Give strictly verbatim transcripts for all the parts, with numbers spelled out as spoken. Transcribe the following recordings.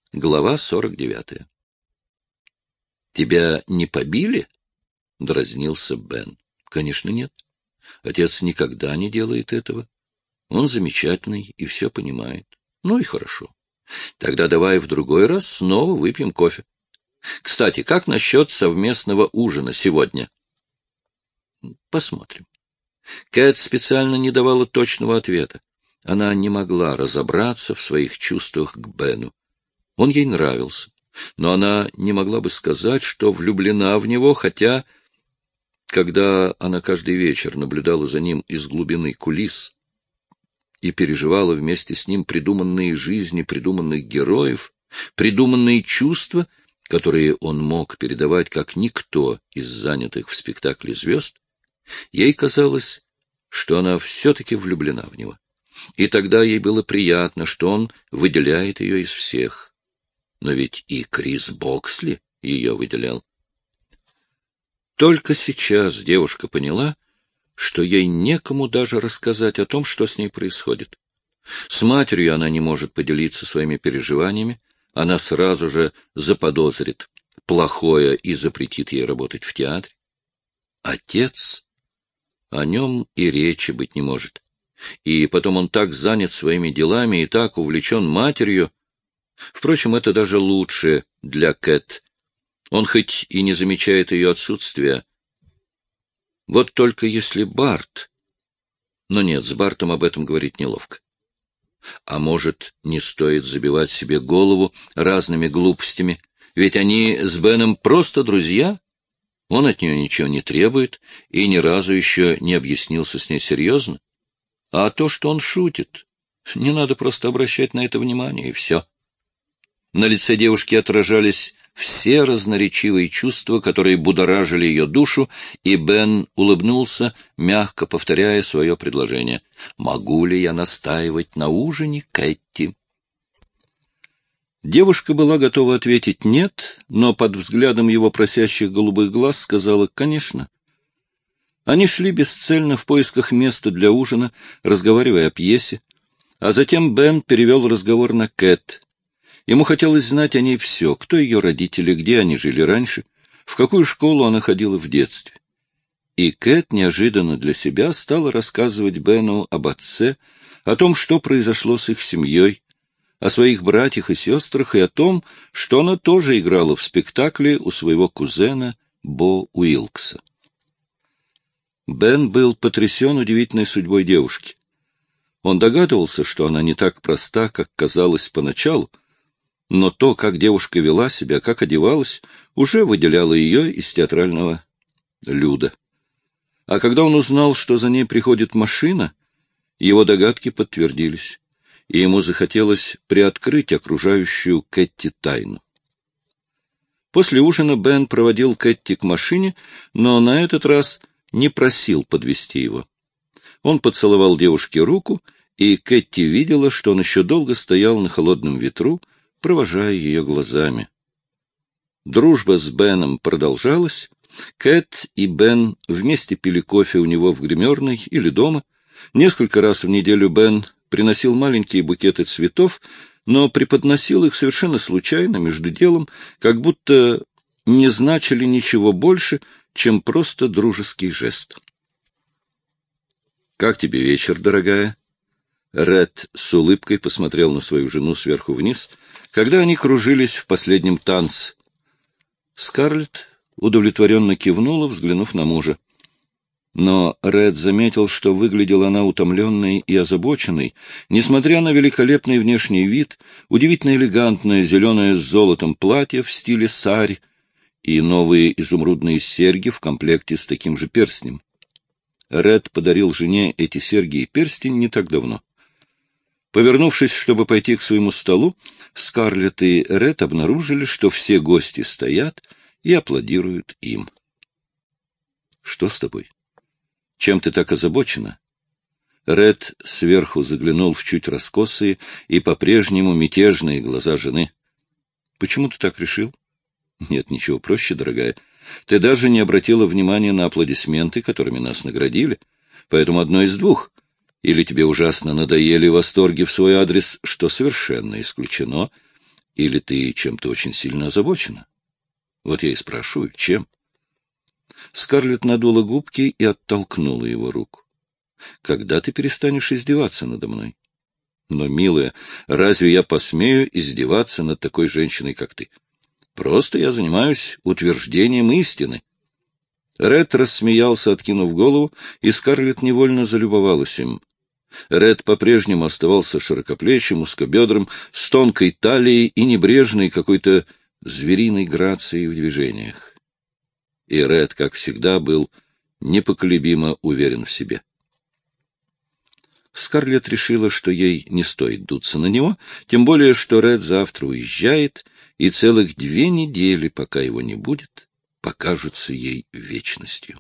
Глава сорок девятая. «Тебя не побили?» — дразнился Бен. «Конечно, нет. Отец никогда не делает этого. Он замечательный и все понимает. Ну и хорошо. Тогда давай в другой раз снова выпьем кофе. Кстати, как насчет совместного ужина сегодня?» «Посмотрим». Кэт специально не давала точного ответа. Она не могла разобраться в своих чувствах к Бену. Он ей нравился, но она не могла бы сказать, что влюблена в него, хотя, когда она каждый вечер наблюдала за ним из глубины кулис и переживала вместе с ним придуманные жизни придуманных героев, придуманные чувства, которые он мог передавать как никто из занятых в спектакле звезд, ей казалось, что она все-таки влюблена в него. И тогда ей было приятно, что он выделяет ее из всех. Но ведь и Крис Боксли ее выделял. Только сейчас девушка поняла, что ей некому даже рассказать о том, что с ней происходит. С матерью она не может поделиться своими переживаниями, она сразу же заподозрит плохое и запретит ей работать в театре. Отец, о нем и речи быть не может. И потом он так занят своими делами и так увлечен матерью. Впрочем, это даже лучше для Кэт. Он хоть и не замечает ее отсутствия. Вот только если Барт... Но нет, с Бартом об этом говорить неловко. А может, не стоит забивать себе голову разными глупостями, ведь они с Беном просто друзья. Он от нее ничего не требует и ни разу еще не объяснился с ней серьезно. А то, что он шутит, не надо просто обращать на это внимание, и все. На лице девушки отражались все разноречивые чувства, которые будоражили ее душу, и Бен улыбнулся, мягко повторяя свое предложение. «Могу ли я настаивать на ужине, Кэти?» Девушка была готова ответить «нет», но под взглядом его просящих голубых глаз сказала «конечно». Они шли бесцельно в поисках места для ужина, разговаривая о пьесе, а затем Бен перевел разговор на Кэт. Ему хотелось знать о ней все, кто ее родители, где они жили раньше, в какую школу она ходила в детстве. И Кэт неожиданно для себя стала рассказывать Бену об отце, о том, что произошло с их семьей, о своих братьях и сестрах и о том, что она тоже играла в спектакле у своего кузена Бо Уилкса. Бен был потрясен удивительной судьбой девушки. Он догадывался, что она не так проста, как казалось поначалу, но то, как девушка вела себя, как одевалась, уже выделяло ее из театрального люда. А когда он узнал, что за ней приходит машина, его догадки подтвердились, и ему захотелось приоткрыть окружающую Кэти тайну. После ужина Бен проводил Кэти к машине, но на этот раз не просил подвезти его. Он поцеловал девушке руку, и Кэти видела, что он еще долго стоял на холодном ветру, провожая ее глазами. Дружба с Беном продолжалась. Кэт и Бен вместе пили кофе у него в гримерной или дома. Несколько раз в неделю Бен приносил маленькие букеты цветов, но преподносил их совершенно случайно, между делом, как будто не значили ничего больше, чем просто дружеский жест. «Как тебе вечер, дорогая?» Ред с улыбкой посмотрел на свою жену сверху вниз, когда они кружились в последнем танце. Скарлетт удовлетворенно кивнула, взглянув на мужа. Но Ред заметил, что выглядела она утомленной и озабоченной, несмотря на великолепный внешний вид, удивительно элегантное зеленое с золотом платье в стиле сари и новые изумрудные серьги в комплекте с таким же перстнем. Ред подарил жене эти серьги и перстень не так давно. Повернувшись, чтобы пойти к своему столу, Скарлетт и Ред обнаружили, что все гости стоят и аплодируют им. — Что с тобой? Чем ты так озабочена? Ред сверху заглянул в чуть раскосые и по-прежнему мятежные глаза жены. — Почему ты так решил? — Нет, ничего проще, дорогая. Ты даже не обратила внимания на аплодисменты, которыми нас наградили. Поэтому одно из двух. Или тебе ужасно надоели восторги в свой адрес, что совершенно исключено, Или ты чем-то очень сильно озабочена? Вот я и спрашиваю, чем? Скарлетт надула губки и оттолкнула его руку. Когда ты перестанешь издеваться надо мной? Но, милая, разве я посмею издеваться над такой женщиной, как ты? Просто я занимаюсь утверждением истины. Ред рассмеялся, откинув голову, и Скарлетт невольно залюбовалась им. Ред по-прежнему оставался широкоплечим, узкобедрым, с тонкой талией и небрежной какой-то звериной грацией в движениях. И Ред, как всегда, был непоколебимо уверен в себе. Скарлетт решила, что ей не стоит дуться на него, тем более, что Ред завтра уезжает, и целых две недели, пока его не будет, покажутся ей вечностью.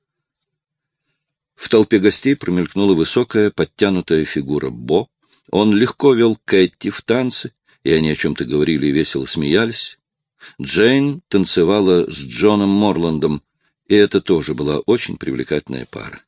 В толпе гостей промелькнула высокая, подтянутая фигура Бо. Он легко вел Кэти в танцы, и они о чем-то говорили и весело смеялись. Джейн танцевала с Джоном Морландом, и это тоже была очень привлекательная пара.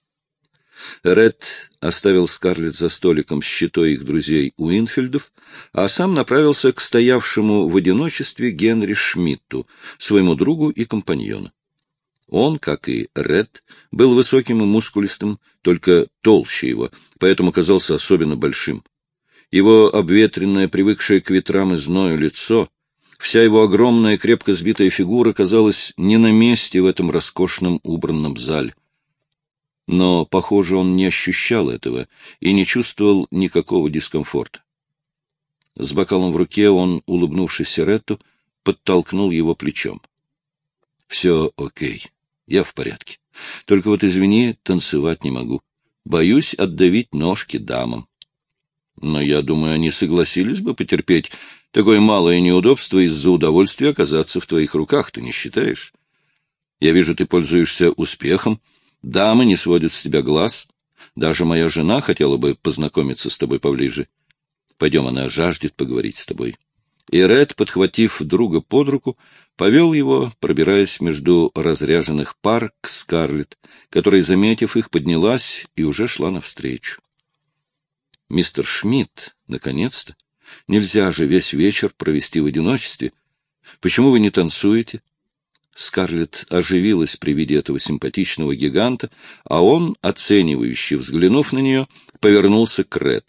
Ред оставил Скарлетт за столиком с щитой их друзей Уинфилдов, а сам направился к стоявшему в одиночестве Генри Шмидту, своему другу и компаньону. Он, как и Ред, был высоким и мускулистым, только толще его, поэтому казался особенно большим. Его обветренное, привыкшее к ветрам и зною лицо, вся его огромная, крепко сбитая фигура казалась не на месте в этом роскошном убранном зале. Но, похоже, он не ощущал этого и не чувствовал никакого дискомфорта. С бокалом в руке он, улыбнувшись Ретту, подтолкнул его плечом. — Все окей, я в порядке. Только вот, извини, танцевать не могу. Боюсь отдавить ножки дамам. Но я думаю, они согласились бы потерпеть такое малое неудобство из-за удовольствия оказаться в твоих руках, ты не считаешь? Я вижу, ты пользуешься успехом. Дамы не сводят с тебя глаз. Даже моя жена хотела бы познакомиться с тобой поближе. Пойдем, она жаждет поговорить с тобой. И Ред, подхватив друга под руку, повел его, пробираясь между разряженных пар к Скарлетт, которая, заметив их, поднялась и уже шла навстречу. — Мистер Шмидт, наконец-то! Нельзя же весь вечер провести в одиночестве. Почему вы не танцуете? Скарлетт оживилась при виде этого симпатичного гиганта, а он, оценивающе взглянув на нее, повернулся к Реду.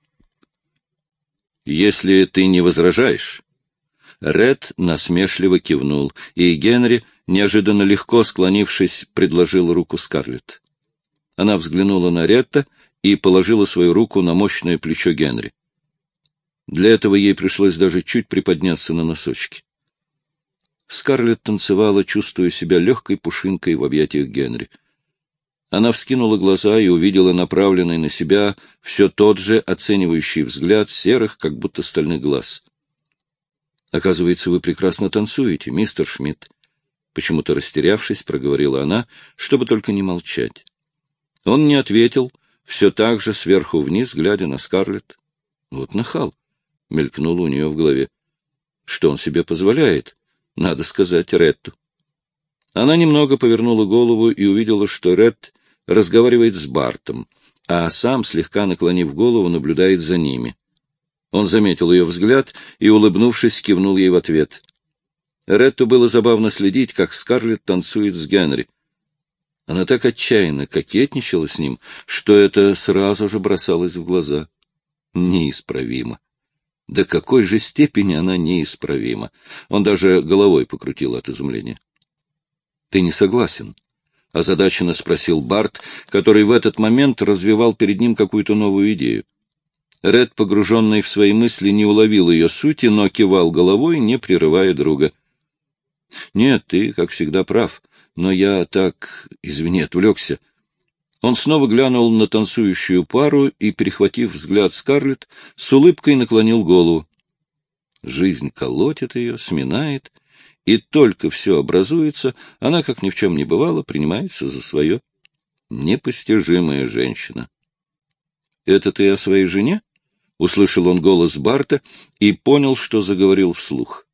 — Если ты не возражаешь. Ред насмешливо кивнул, и Генри, неожиданно легко склонившись, предложил руку Скарлетт. Она взглянула на Ретта и положила свою руку на мощное плечо Генри. Для этого ей пришлось даже чуть приподняться на носочки. Скарлетт танцевала, чувствуя себя легкой пушинкой в объятиях Генри. Она вскинула глаза и увидела направленный на себя все тот же оценивающий взгляд серых, как будто стальных глаз. — Оказывается, вы прекрасно танцуете, мистер Шмидт. Почему-то растерявшись, проговорила она, чтобы только не молчать. Он не ответил, все так же сверху вниз, глядя на Скарлетт. Вот нахал! — мелькнуло у нее в голове. Что он себе позволяет? Надо сказать Ретту. Она немного повернула голову и увидела, что Ред разговаривает с Бартом, а сам, слегка наклонив голову, наблюдает за ними. Он заметил ее взгляд и, улыбнувшись, кивнул ей в ответ. Ретту было забавно следить, как Скарлетт танцует с Генри. Она так отчаянно кокетничала с ним, что это сразу же бросалось в глаза. Неисправимо. До какой же степени она неисправима. Он даже головой покрутил от изумления. — Ты не согласен? — озадаченно спросил Барт, который в этот момент развивал перед ним какую-то новую идею. Ред, погруженный в свои мысли, не уловил ее сути, но кивал головой, не прерывая друга. — Нет, ты, как всегда, прав, но я так, извини, отвлекся. Он снова глянул на танцующую пару и, перехватив взгляд Скарлетт, с улыбкой наклонил голову. Жизнь колотит ее, сминает, и только все образуется, она, как ни в чем не бывало, принимается за свое. Непостижимая женщина. — Это ты о своей жене? — услышал он голос Барта и понял, что заговорил вслух.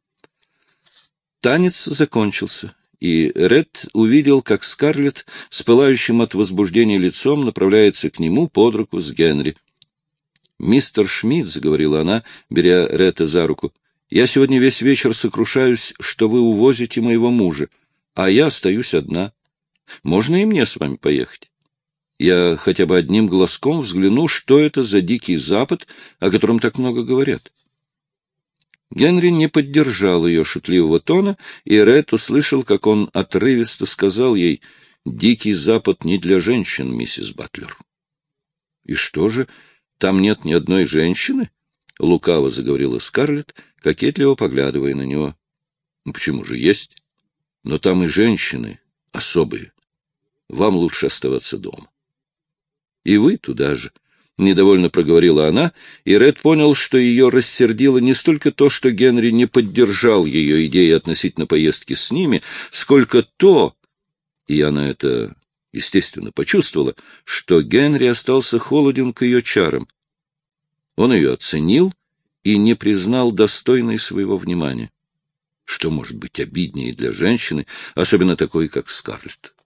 Танец закончился, и Ред увидел, как Скарлетт с пылающим от возбуждения лицом направляется к нему под руку с Генри. — Мистер Шмидт, — заговорила она, беря Ретта за руку, Я сегодня весь вечер сокрушаюсь, что вы увозите моего мужа, а я остаюсь одна. Можно и мне с вами поехать? Я хотя бы одним глазком взгляну, что это за дикий запад, о котором так много говорят». Генри не поддержал ее шутливого тона, и Ред услышал, как он отрывисто сказал ей: «Дикий запад не для женщин, миссис Батлер». «И что же, там нет ни одной женщины?» — лукаво заговорила Скарлетт, кокетливо поглядывая на него. «Ну, почему же есть? Но там и женщины особые. Вам лучше оставаться дома». «И вы туда же», — недовольно проговорила она, и Ред понял, что ее рассердило не столько то, что Генри не поддержал ее идеи относительно поездки с ними, сколько то, и она это, естественно, почувствовала, что Генри остался холоден к ее чарам. Он ее оценил и не признал достойной своего внимания. Что может быть обиднее для женщины, особенно такой, как Скарлетт?